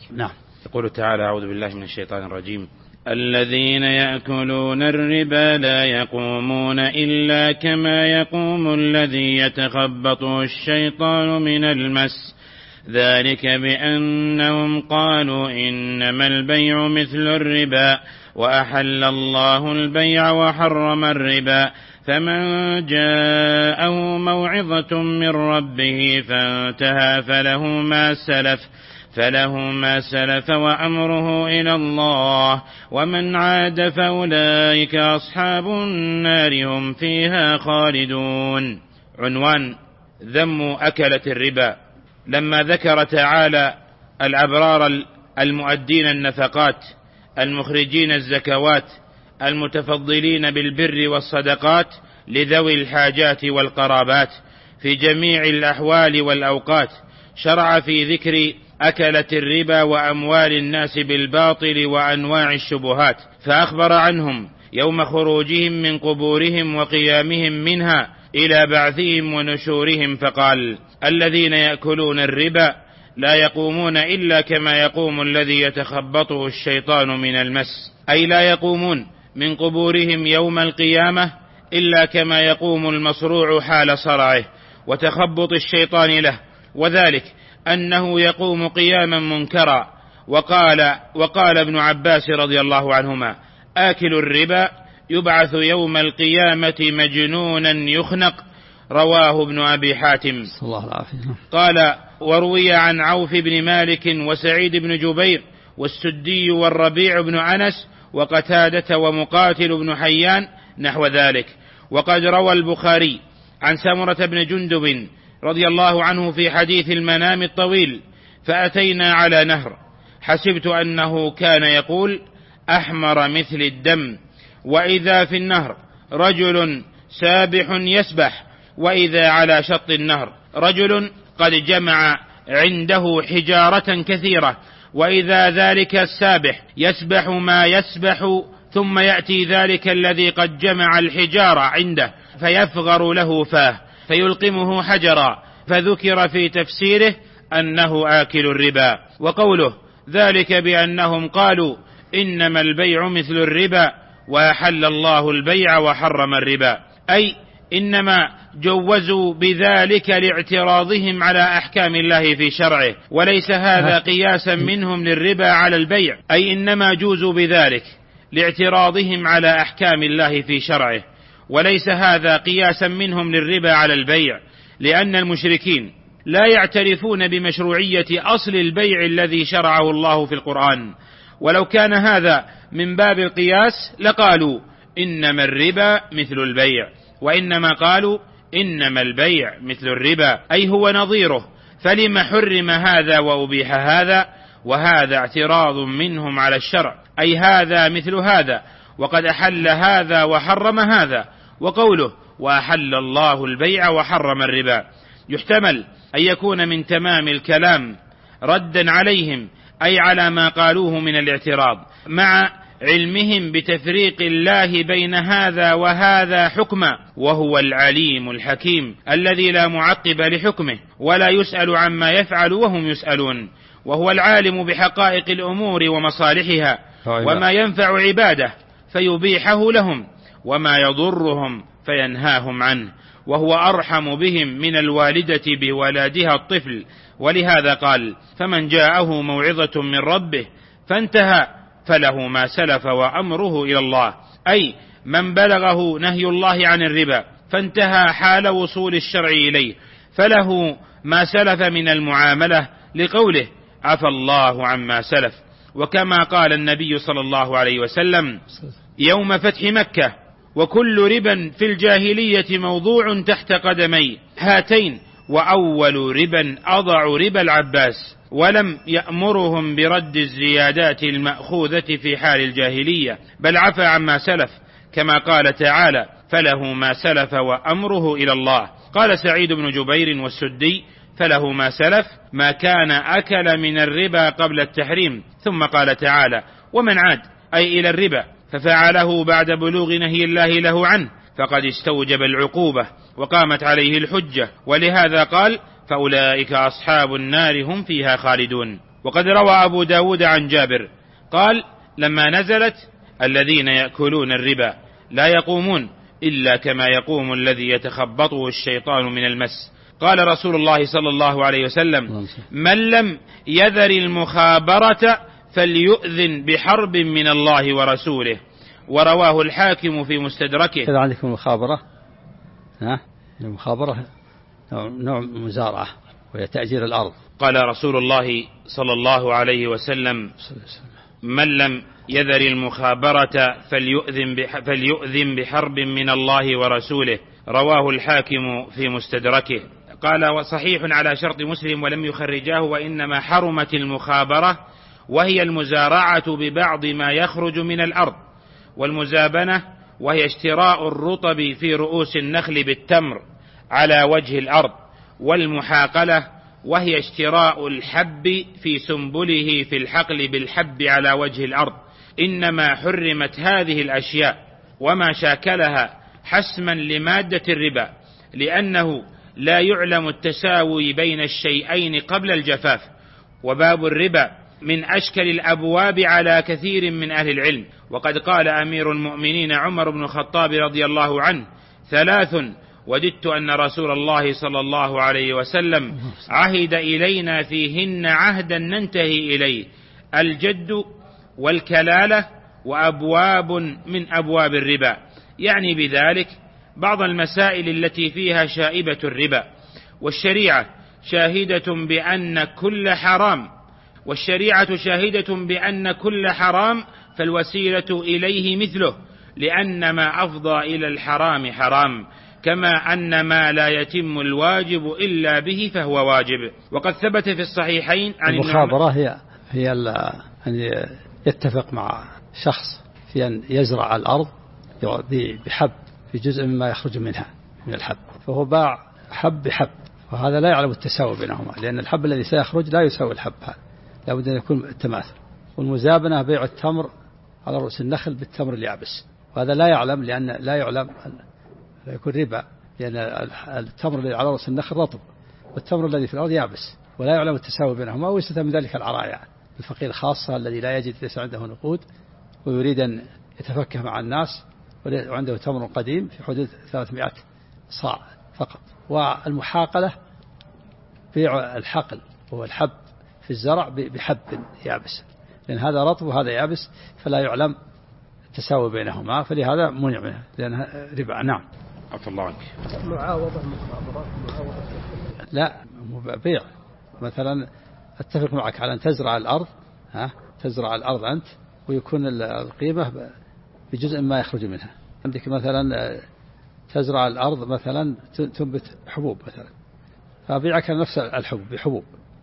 نعم. يقول تعالى: أعوذ بالله من الشيطان الرجيم: الذين يأكلون الربا لا يقومون إلا كما يقوم الذي يتخبطه الشيطان من المس، ذلك بأنهم قالوا إنما البيع مثل الربا وأحل الله البيع وحرم الربا، فمن جاءه موعظة من ربه فانتهى فله ما سلف وأمره إلى الله، ومن عاد فأولئك أصحاب النار هم فيها خالدون. عنوان: ذم أكلة الربا. لما ذكر تعالى الأبرار المؤدين النفقات المخرجين الزكوات المتفضلين بالبر والصدقات لذوي الحاجات والقرابات في جميع الأحوال والأوقات، شرع في ذكر أكلة الربا وأموال الناس بالباطل وأنواع الشبهات، فأخبر عنهم يوم خروجهم من قبورهم وقيامهم منها إلى بعثهم ونشورهم، فقال: الذين يأكلون الربا لا يقومون إلا كما يقوم الذي يتخبطه الشيطان من المس، أي لا يقومون من قبورهم يوم القيامة إلا كما يقوم المصروع حال صرعه وتخبط الشيطان له، وذلك أنه يقوم قياما منكرا. وقال ابن عباس رضي الله عنهما: آكل الربا يبعث يوم القيامة مجنونا يخنق، رواه ابن أبي حاتم. قال: وروي عن عوف بن مالك وسعيد بن جبير والسدي والربيع بن أنس وقتادة ومقاتل بن حيان نحو ذلك. وقد روى البخاري عن سمرة بن جندب رضي الله عنه في حديث المنام الطويل: فأتينا على نهر حسبت أنه كان يقول: أحمر مثل الدم، وإذا في النهر رجل سابح يسبح، وإذا على شط النهر رجل قد جمع عنده حجارة كثيرة، وإذا ذلك السابح يسبح ما يسبح، ثم يأتي ذلك الذي قد جمع الحجارة عنده فيفغر له فاه فيلقمه حجرا، فذكر في تفسيره أنه آكل الربا. وقوله: ذلك بأنهم قالوا إنما البيع مثل الربا وأحل الله البيع وحرم الربا، أي إنما جوزوا بذلك لاعتراضهم على أحكام الله في شرعه، وليس هذا قياسا منهم للربا على البيع، أي إنما جوزوا بذلك لاعتراضهم على أحكام الله في شرعه، وليس هذا قياسا منهم للربا على البيع، لأن المشركين لا يعترفون بمشروعية أصل البيع الذي شرعه الله في القرآن، ولو كان هذا من باب القياس لقالوا إنما الربا مثل البيع، وإنما قالوا إنما البيع مثل الربا، أي هو نظيره، فلما حرم هذا وأبيح هذا؟ وهذا اعتراض منهم على الشرع، أي هذا مثل هذا، وقد أحل هذا وحرم هذا. وقوله: وأحل الله البيع وحرم الربا، يحتمل أن يكون من تمام الكلام ردا عليهم، أي على ما قالوه من الاعتراض، مع علمهم بتفريق الله بين هذا وهذا حكما، وهو العليم الحكيم الذي لا معقب لحكمه ولا يسأل عما يفعل وهم يسألون، وهو العالم بحقائق الأمور ومصالحها وما ينفع عباده فيبيحه لهم، وما يضرهم فينهاهم عنه، وهو أرحم بهم من الوالدة بولادها الطفل. ولهذا قال: فمن جاءه موعظة من ربه فانتهى فله ما سلف وأمره إلى الله، أي من بلغه نهي الله عن الربا فانتهى حال وصول الشرع إليه فله ما سلف من المعاملة، لقوله: عفى الله عما سلف. وكما قال النبي صلى الله عليه وسلم يوم فتح مكة: وكل ربا في الجاهلية موضوع تحت قدمي هاتين، وأول ربا أضع ربا العباس، ولم يأمرهم برد الزيادات المأخوذة في حال الجاهلية، بل عفى عما سلف، كما قال تعالى: فله ما سلف وأمره إلى الله. قال سعيد بن جبير والسدي: فله ما سلف ما كان أكل من الربا قبل التحريم. ثم قال تعالى: ومن عاد أي إلى الربا ففعله بعد بلوغ نهي الله له عنه فقد استوجب العقوبة وقامت عليه الحجة، ولهذا قال: فأولئك أصحاب النار هم فيها خالدون. وقد روى أبو داود عن جابر قال: لما نزلت: الذين يأكلون الربا لا يقومون إلا كما يقوم الذي يتخبطه الشيطان من المس، قال رسول الله صلى الله عليه وسلم: من لم يذر المخابرة فليؤذن بحرب من الله ورسوله. ورواه الحاكم في مستدركه. إذا عندكم المخابرة، المخابرة نوع مزارعة وهي تأجير الأرض. قال رسول الله صلى الله عليه وسلم: من لم يذر المخابرة فليؤذن بحرب من الله ورسوله. رواه الحاكم في مستدركه. قال: وصحيح على شرط مسلم ولم يخرجاه، وإنما حرمت المخابرة وهي المزارعة ببعض ما يخرج من الأرض، والمزابنة وهي اشتراء الرطب في رؤوس النخل بالتمر على وجه الأرض، والمحاقلة وهي اشتراء الحب في سنبله في الحقل بالحب على وجه الأرض. إنما حرمت هذه الأشياء وما شاكلها حسما لمادة الربا، لأنه لا يعلم التساوي بين الشيئين قبل الجفاف. وباب الربا من أشكل الأبواب على كثير من أهل العلم. وقد قال أمير المؤمنين عمر بن الخطاب رضي الله عنه: 3 وددت أن رسول الله صلى الله عليه وسلم عهد إلينا فيهن عهدا ننتهي إليه: الجد والكلالة وأبواب من أبواب الربا، يعني بذلك بعض المسائل التي فيها شائبة الربا. والشريعة شاهدة بأن كل حرام فالوسيلة إليه مثله، لأن ما أفضى إلى الحرام حرام، كما أن ما لا يتم الواجب إلا به فهو واجب. وقد ثبت في الصحيحين عن المخابرة هي أن يتفق مع شخص في أن يزرع الأرض بحب في جزء مما يخرج منها من الحب، فهو باع حب بحب، وهذا لا يعلم التساوي بينهما، لأن الحب الذي سيخرج لا يساوي الحب هذا، لا بد أن يكون التماثل. والمزابنة بيع التمر على رؤوس النخل بالتمر اليابس، وهذا لا يعلم، لأن لا يعلم لا يكون ربا، لأن التمر الذي على رؤوس النخل رطب، والتمر الذي في الأرض يابس، ولا يعلم التساوي بينهما. ويستثنى من ذلك العرايا، الفقير خاصة الذي لا يجد ليس عنده نقود ويريد أن يتفكه مع الناس وعنده تمر قديم في حدود 300 صاع فقط. والمحاقلة بيع الحقل وهو الحب في الزرع بحب يابس، لأن هذا رطب وهذا يابس، فلا يعلم التساوي بينهما، فلهذا منع منه لأنها ربا. نعم. عفى الله عنك. معاوضة المخابرات، لا، بيع مثلا اتفق معك على أن تزرع الأرض، تزرع الأرض أنت، ويكون القيمة بجزء ما يخرج منها. عندك مثلا تزرع الأرض مثلا تنبت حبوب مثلا، فأبيعك نفس الحبوب بحبوب،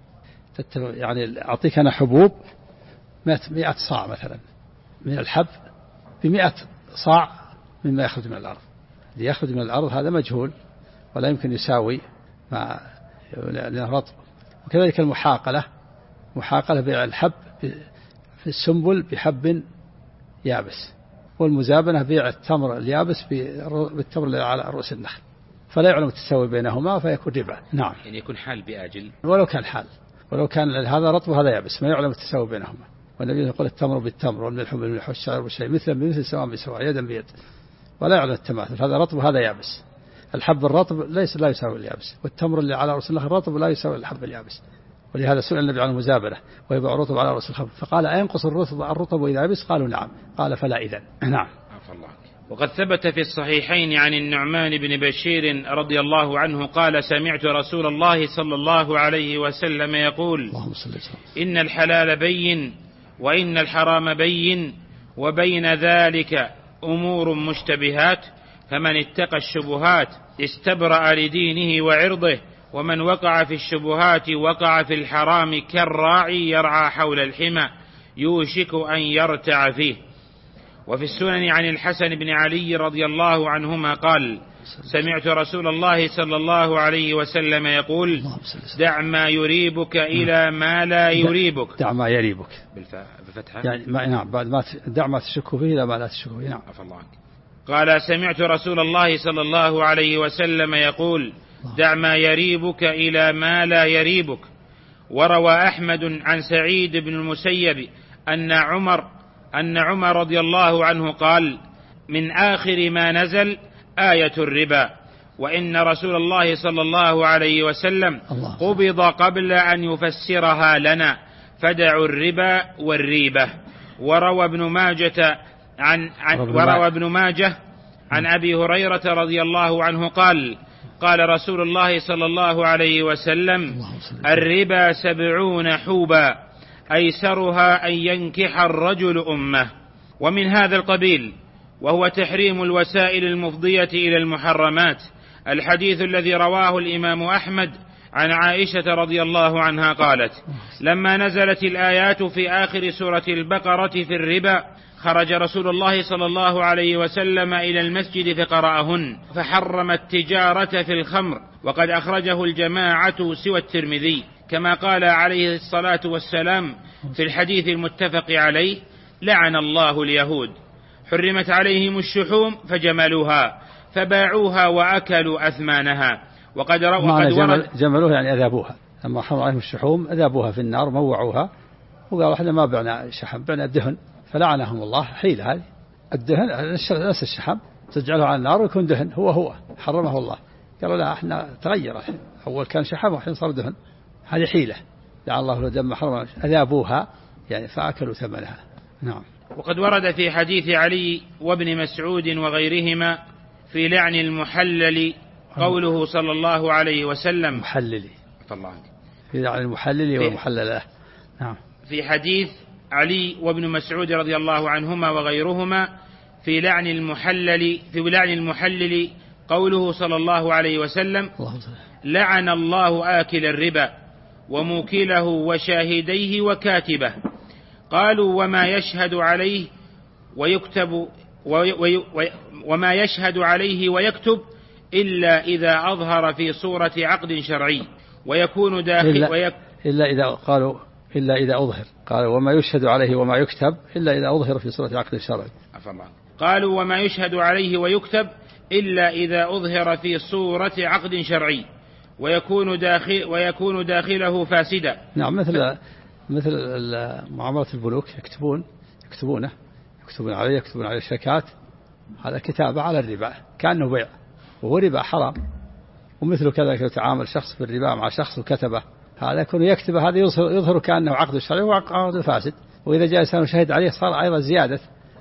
يعني أعطيك أنا حبوب 100 صاع مثلا من الحب ب100 صاع مما يخرج من الأرض. اللي يخرج من الأرض هذا مجهول ولا يمكن يساوي مع رطب. وكذلك المحاقلة بيع الحب في السنبل بحب يابس، والمزابنة بيع التمر اليابس بالتمر اللي على رؤوس النخل، فلا يعلم التساوي بينهما فيكون ربا. نعم. يعني يكون حال بآجل، ولو كان حال، ولو كان هذا رطب وهذا يابس، ما يعلم التساوي بينهما. والنبي يقول: التمر بالتمر والملح بالملح والشعير بالشعير مثلا بمثل سواء بسواء يدا بيد، ولا يعلم التماثل، هذا رطب وهذا يابس. الحب الرطب لا يساوي اليابس، والتمر اللي على رؤوس النخل رطب لا يساوي الحب اليابس. ولهذا سئل النبي عن المزابنة ويبيع الرطب على رؤوس الخبز، فقال: أينقص الرطب إذا يبس؟ قالوا: نعم. قال: فلا إذن. نعم. وقد ثبت في الصحيحين عن النعمان بن بشير رضي الله عنه قال: سمعت رسول الله صلى الله عليه وسلم يقول: إن الحلال بين وإن الحرام بين وبين ذلك أمور مشتبهات، فمن اتقى الشبهات استبرأ لدينه وعرضه، ومن وقع في الشبهات وقع في الحرام كالراعي يرعى حول الحمى يوشك أن يرتع فيه. وفي السنن عن الحسن بن علي رضي الله عنهما قال: سمعت رسول الله صلى الله عليه وسلم يقول: دع ما يريبك إلى ما لا يريبك. دع ما يريبك بفتحة يعني نعم، بعد ما دع ما تشك فيه إلى ما لا تشك فيه. نعم. قال: سمعت رسول الله صلى الله عليه وسلم يقول: دع ما يريبك إلى ما لا يريبك. وروى أحمد عن سعيد بن المسيب أن عمر رضي الله عنه قال: من آخر ما نزل آية الربا، وإن رسول الله صلى الله عليه وسلم قبض قبل أن يفسرها لنا، فدعوا الربا والريبة. وروى ابن ماجه عن أبي هريرة رضي الله عنه قال: قال رسول الله صلى الله عليه وسلم: الربا 70 حوبا، أيسرها أن ينكح الرجل أمه. ومن هذا القبيل وهو تحريم الوسائل المفضية إلى المحرمات الحديث الذي رواه الإمام أحمد عن عائشة رضي الله عنها قالت: لما نزلت الآيات في آخر سورة البقرة في الربا خرج رسول الله صلى الله عليه وسلم إلى المسجد فقرأهن، فحرم التجارة في الخمر، وقد أخرجه الجماعة سوى الترمذي، كما قال عليه الصلاة والسلام في الحديث المتفق عليه: لعن الله اليهود، حرمت عليهم الشحوم فجملوها فباعوها وأكلوا أثمانها. وقد ورد جملوها يعني أذابوها، لما حرم عليهم الشحوم أذابوها في النار، موعوها، وقالوا احنا ما بعنا شحم، بعنا دهن، فلعنهم الله. حيلة هذه، الدهن نفس الشحم تجعله على النار ويكون دهن، هو حرمه الله. قالوا لا، احنا تغير، أول كان شحم وحين صار دهن، هذه حيلة. لعن الله لو دم حرم، أذابوها يعني فأكلوا ثمنها. نعم. وقد ورد في حديث علي وابن مسعود وغيرهما في لعن المحلل قوله صلى الله عليه وسلم: محللي طبعا في لعن المحلل والمحلل. نعم. في حديث علي وابن مسعود رضي الله عنهما وغيرهما في لعن المحلل قوله صلى الله عليه وسلم: لعن الله آكل الربا وموكله وشاهديه وكاتبه. قالوا: وما يشهد عليه ويكتب وما يشهد عليه ويكتب إلا إذا أظهر في صورة عقد شرعي ويكون داخل إلا إذا أظهر. قالوا: وما يشهد عليه وما يكتب إلا إذا أظهر في صورة عقد شرعي. قالوا: وما يشهد عليه ويكتب إلا إذا أظهر في صورة عقد شرعي ويكون داخله فاسدا. نعم. مثل معاملة البنوك، يكتبون عليه شيكات، هذا كتابة على الربا كأنه بيع، وهو ربا حرام. ومثل كذا يتعامل شخص في الربا مع شخص وكتبه، هذا يكون يكتبه، هذا يظهر كأنه عقد شرعي وهو عقد فاسد. وإذا جاء إنسان وشهد عليه صار أيضا زيادة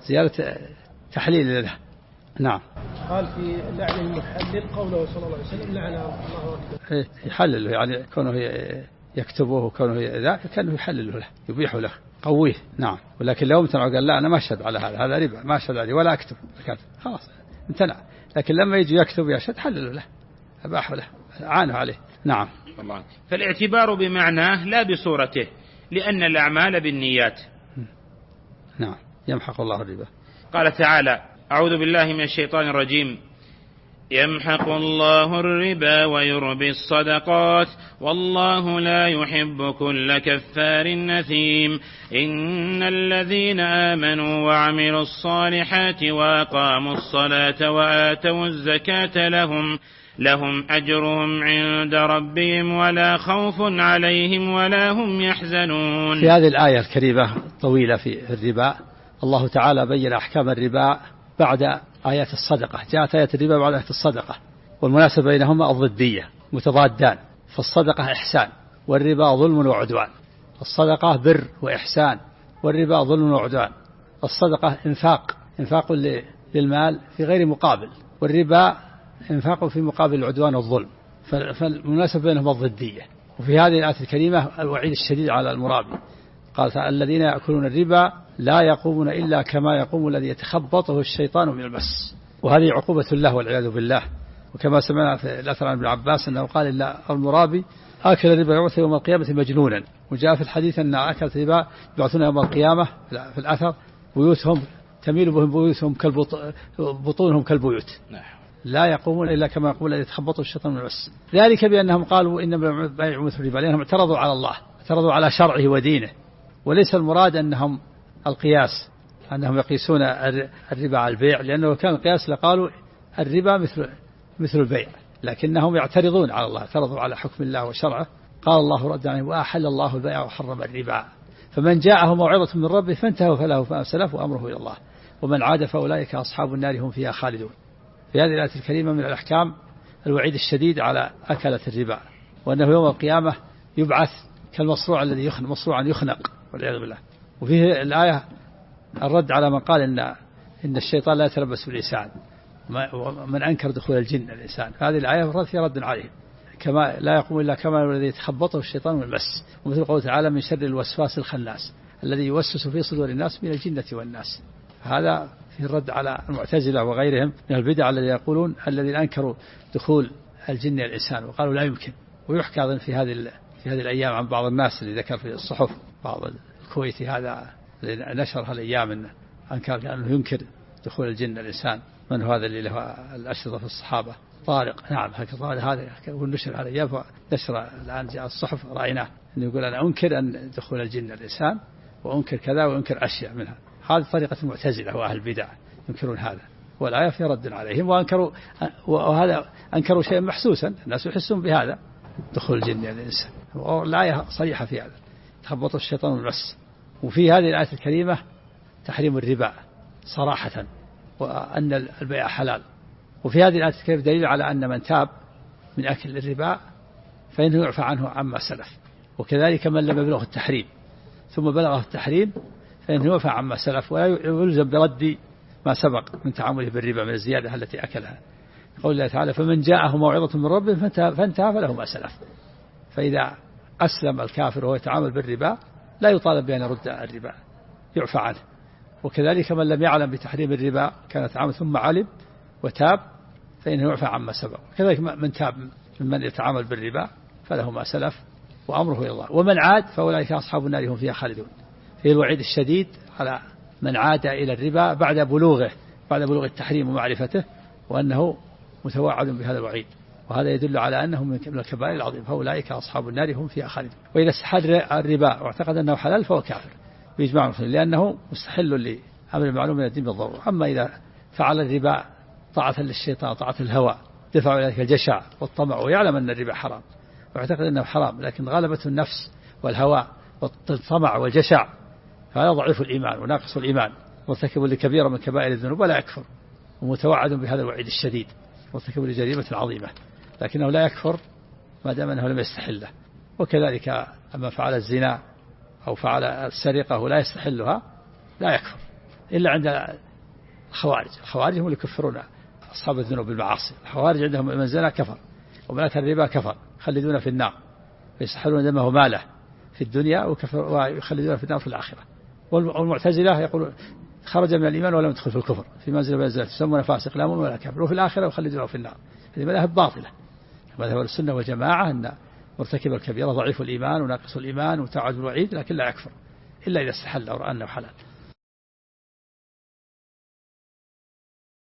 تحليل له. نعم. قال في لعن المحلل قوله صلى الله عليه وسلم: لعن الله أكبر. يحلله، يعني كونه يكتبه وكونه كانه يحلله له، يبيحه له، قويه. نعم. ولكن لو امتنع قال: لا، أنا ما أشهد على هذا ربا، ما أشهد عليه ولا أكتب، خلاص امتنع. لكن لما يجي يكتب يشهد حلله له، أباحه له، عانه عليه. نعم. فالاعتبار بمعناه لا بصورته، لأن الأعمال بالنيات. نعم. يمحق الله الربا. قال تعالى: أعوذ بالله من الشيطان الرجيم: يمحق الله الربا ويربي الصدقات والله لا يحب كل كفار نثيم. إن الذين آمنوا وعملوا الصالحات وأقاموا الصلاة وآتوا الزكاة لهم أجرهم عند ربهم ولا خوف عليهم ولا هم يحزنون. في هذه الآية الكريمة طويلة في الربا، الله تعالى بين أحكام الربا بعد آيات الصدقة. جاءت آيات الربا بعد آيات الصدقة، والمناسبة بينهما الضدية، متضادان. فالصدقة إحسان والربا ظلم وعدوان. الصدقة بر وإحسان والربا ظلم وعدوان. الصدقة إنفاق للمال في غير مقابل، والربا إنفاق في مقابل العدوان والظلم. فالمناسبة بينهما الضدية. وفي هذه الآية الكريمة الوعيد الشديد على المرابي. قال: الذين يأكلون الربا لا يقومون إلا كما يقوم الذي يتخبطه الشيطان من المس. وهذه عقوبة له والعياذ بالله. وكما سمعنا في الأثر عن ابن عباس أنه قال: إلا المرابي آكل الربا يبعث يوم القيامة مجنونا. وجاء في الحديث أن آكل الربا يبعثون يوم القيامة في الأثر بيوتهم تميل بهم بيوتهم بطونهم كالبيوت، لا يقومون إلا كما يقول الذي يتخبطه الشيطان من المس. ذلك بأنهم قالوا إنما البيع مثل الربا، لأنهم اعترضوا على الله، اعترضوا على شرعه ودينه. وليس المراد أنهم القياس، أنهم يقيسون الربا على البيع، لأنه كان القياس لقالوا الربا مثل البيع، لكنهم يعترضون على الله، اعترضوا على حكم الله وشرعه قال الله رد عليه وأحل الله البيع وحرم الربا فمن جاءه موعظة من ربه فانتهى فله ما سلف وأمره إلى الله ومن عاد فأولئك أصحاب النار هم فيها خالدون. في هذه الآية الكريمة من الأحكام الوعيد الشديد على أكلة الربا، وأنه يوم القيامة يبعث كالمصروع الذي مصروعا يخنق والعياذ بالله. وفيه الآية الرد على من قال إن الشيطان لا يتلبس بالإنسان ومن أنكر دخول الجن الإنسان. هذه الآية فيها رد عليه كما لا يقوم إلا كما الذي يتخبطه الشيطان من المس. ومثل قوله تعالى من شر الوسواس الخناس الذي يوسوس في صدور الناس من الجنة والناس. هذا في الرد على المعتزلة وغيرهم من البدع الذين يقولون الذين أنكروا دخول الجن الإنسان وقالوا لا يمكن. ويحكى أيضا في هذه الأيام عن بعض الناس اللي ذكر في الصحف بعض الكويتي هذا اللي نشر هالأيام أنه أنكر أنه ينكر دخول الجن الإنسان. من هو هذا اللي له الأشرطة في الصحابة؟ طارق. نعم هذا ونشر على أيام نشر الآن جاء الصحف رأيناه أنه يقول أنا أنكر أن دخول الجن الإنسان وأنكر كذا وأنكر أشياء منها. هذه طريقة المعتزلة وأهل البدع ينكرون هذا، والآية في رد عليهم. وهذا أنكروا شيئا محسوسا الناس يحسون بهذا دخول الجن الإنسان، والآية صريحة في هذا تخبط الشيطان والمس. وفي هذه الآية الكريمة تحريم الربا صراحة وأن البيع حلال. وفي هذه الآية الكريمة دليل على أن من تاب من أكل الربا فإنه يعفى عنه عما سلف، وكذلك من لم يبلغه التحريم ثم بلغه التحريم فإنه يعفى عما سلف ولا يلزم برد ما سبق من تعامله بالربا من الزيادة التي أكلها. قول الله تعالى فمن جاءه موعظة من ربه فانتهى فله ما سلف. فإذا أسلم الكافر وهو يتعامل بالربا لا يطالب بأن يرد الربا، يعفى عنه. وكذلك من لم يعلم بتحريم الربا كان يتعامل ثم علم وتاب فإنه يعفى عما سبق. كذلك من تاب ممن يتعامل بالربا فله ما سلف وأمره إلى الله. ومن عاد فأولئك أصحاب النار هم فيها خالدون. فيه الوعيد الشديد على من عاد إلى الربا بعد بلوغ التحريم ومعرفته، وأنه متوعد بهذا الوعيد. وهذا يدل على أنهم من الكبائر العظيم. فأولئك أصحاب النار هم فيها خالدون. وإذا استحل الربا واعتقد أنه حلال فهو كافر بإجماع المسلمين، لأنه مستحل لأمر المعلوم من الدين بالضرورة. أما إذا فعل الربا طاعة للشيطان طاعة الهوى دفع إليك الجشع والطمع ويعلم أن الربا حرام واعتقد أنه حرام لكن غلبته النفس والهوى والطمع والجشع، فهذا ضعيف الإيمان وناقص الإيمان مرتكب لكبيرة من كبائر الذنوب ولا يكفر، ومتوعد بهذا الوعيد الشديد مرتكب لجريمة عظيمة، لكنه لا يكفر ما دام أنه لم يستحله. وكذلك أما فعل الزنا أو فعل السرقة ولا يستحلها لا يكفر إلا عند الخوارج هم اللي يكفرون أصحاب الذنوب بالمعاصي. الخوارج عندهم من زنا كفر ومن أكل الربا كفر خلدون في النار ويستحلون دمه ماله في الدنيا ويخلدون في النار في الآخرة. والمعتزلة يقولون خرج من الإيمان ولم يدخل في الكفر في منزل بينزلة تسمون فاسق لا مؤمن ولا كافر وفي الآخرة يخلدونه في النار. هذه مذاهب باطلة. مذهب السنة والجماعة أن مرتكب الكبيرة ضعيف الإيمان وناقص الإيمان وتعد الوعيد لكن لا يكفر إلا إذا استحل أو رأى أنه حلال.